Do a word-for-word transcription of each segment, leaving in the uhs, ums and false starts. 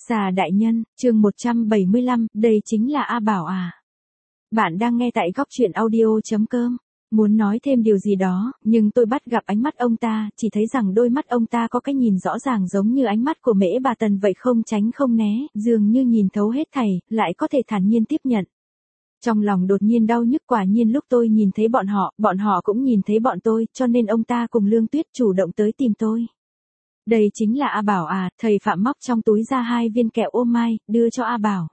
Xà đại nhân, chương một trăm bảy mươi lăm, đây chính là A Bảo à. Bạn đang nghe tại góc truyện audio.com. Muốn nói thêm điều gì đó, nhưng tôi bắt gặp ánh mắt ông ta, chỉ thấy rằng đôi mắt ông ta có cái nhìn rõ ràng giống như ánh mắt của Mễ Bà Tần vậy, không tránh không né, dường như nhìn thấu hết thảy, lại có thể thản nhiên tiếp nhận. Trong lòng đột nhiên đau nhức, quả nhiên lúc tôi nhìn thấy bọn họ, bọn họ cũng nhìn thấy bọn tôi, cho nên ông ta cùng Lương Tuyết chủ động tới tìm tôi. Đây chính là A Bảo à, thầy Phạm móc trong túi ra hai viên kẹo ô mai, đưa cho A Bảo.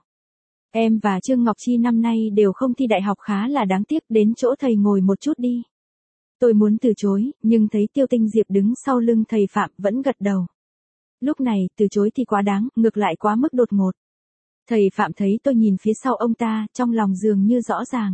Em và Trương Ngọc Chi năm nay đều không thi đại học, khá là đáng tiếc, đến chỗ thầy ngồi một chút đi. Tôi muốn từ chối, nhưng thấy Tiêu Tinh Diệp đứng sau lưng thầy Phạm vẫn gật đầu. Lúc này, từ chối thì quá đáng, ngược lại quá mức đột ngột. Thầy Phạm thấy tôi nhìn phía sau ông ta, trong lòng dường như rõ ràng.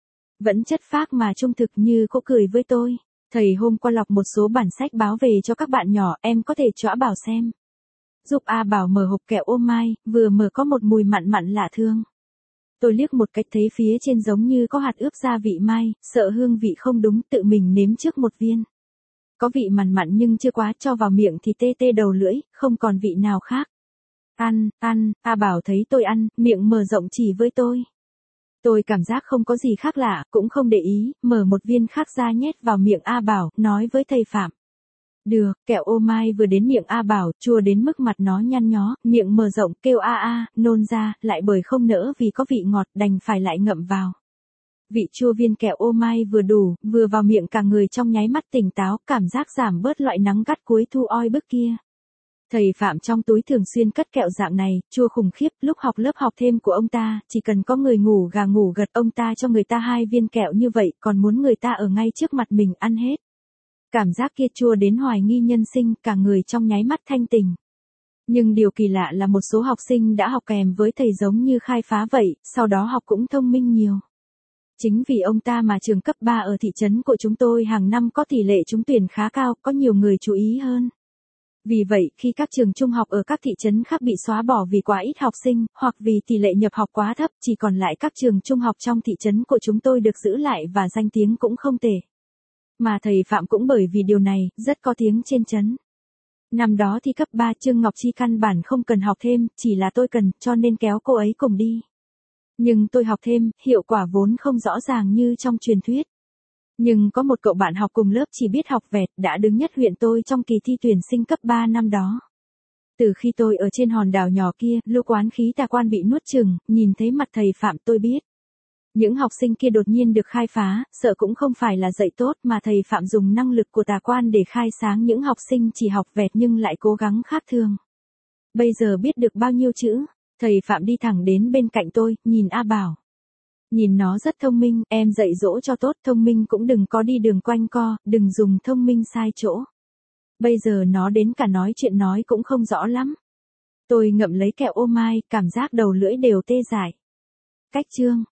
Vẫn chất phác mà trung thực như cô cười với tôi. Thầy hôm qua lọc một số bản sách báo về cho các bạn nhỏ, em có thể cho A Bảo xem. Giúp A Bảo mở hộp kẹo ô mai, vừa mở có một mùi mặn mặn lạ thương. Tôi liếc một cách thấy phía trên giống như có hạt ướp gia vị mai, sợ hương vị không đúng, tự mình nếm trước một viên. Có vị mặn mặn nhưng chưa quá, cho vào miệng thì tê tê đầu lưỡi, không còn vị nào khác. Ăn, ăn, A Bảo thấy tôi ăn, miệng mở rộng chỉ với tôi. Tôi cảm giác không có gì khác lạ, cũng không để ý, mở một viên khác ra nhét vào miệng A Bảo, nói với thầy Phạm. Được, kẹo ô mai vừa đến miệng A Bảo, chua đến mức mặt nó nhăn nhó, miệng mở rộng, kêu a a, nôn ra, lại bởi không nỡ vì có vị ngọt, đành phải lại ngậm vào. Vị chua viên kẹo ô mai vừa đủ, vừa vào miệng, cả người trong nháy mắt tỉnh táo, cảm giác giảm bớt loại nắng gắt cuối thu oi bức kia. Thầy Phạm trong túi thường xuyên cất kẹo dạng này, chua khủng khiếp, lúc học lớp học thêm của ông ta, chỉ cần có người ngủ gà ngủ gật, ông ta cho người ta hai viên kẹo như vậy, còn muốn người ta ở ngay trước mặt mình ăn hết. Cảm giác kia chua đến hoài nghi nhân sinh, cả người trong nháy mắt thanh tỉnh. Nhưng điều kỳ lạ là một số học sinh đã học kèm với thầy giống như khai phá vậy, sau đó học cũng thông minh nhiều. Chính vì ông ta mà trường cấp ba ở thị trấn của chúng tôi hàng năm có tỷ lệ trúng tuyển khá cao, có nhiều người chú ý hơn. Vì vậy, khi các trường trung học ở các thị trấn khác bị xóa bỏ vì quá ít học sinh, hoặc vì tỷ lệ nhập học quá thấp, chỉ còn lại các trường trung học trong thị trấn của chúng tôi được giữ lại và danh tiếng cũng không tệ. Mà thầy Phạm cũng bởi vì điều này, rất có tiếng trên trấn. Năm đó thi cấp ba, Trương Ngọc Chi căn bản không cần học thêm, chỉ là tôi cần, cho nên kéo cô ấy cùng đi. Nhưng tôi học thêm, hiệu quả vốn không rõ ràng như trong truyền thuyết. Nhưng có một cậu bạn học cùng lớp chỉ biết học vẹt, đã đứng nhất huyện tôi trong kỳ thi tuyển sinh cấp ba năm đó. Từ khi tôi ở trên hòn đảo nhỏ kia, lúc oán khí tà quan bị nuốt chửng, nhìn thấy mặt thầy Phạm tôi biết. Những học sinh kia đột nhiên được khai phá, sợ cũng không phải là dạy tốt mà thầy Phạm dùng năng lực của tà quan để khai sáng những học sinh chỉ học vẹt nhưng lại cố gắng khác thường. Bây giờ biết được bao nhiêu chữ, thầy Phạm đi thẳng đến bên cạnh tôi, nhìn A Bảo. Nhìn nó rất thông minh, em dạy dỗ cho tốt, thông minh cũng đừng có đi đường quanh co, đừng dùng thông minh sai chỗ. Bây giờ nó đến cả nói chuyện nói cũng không rõ lắm. Tôi ngậm lấy kẹo ô mai, cảm giác đầu lưỡi đều tê dại. Cách chương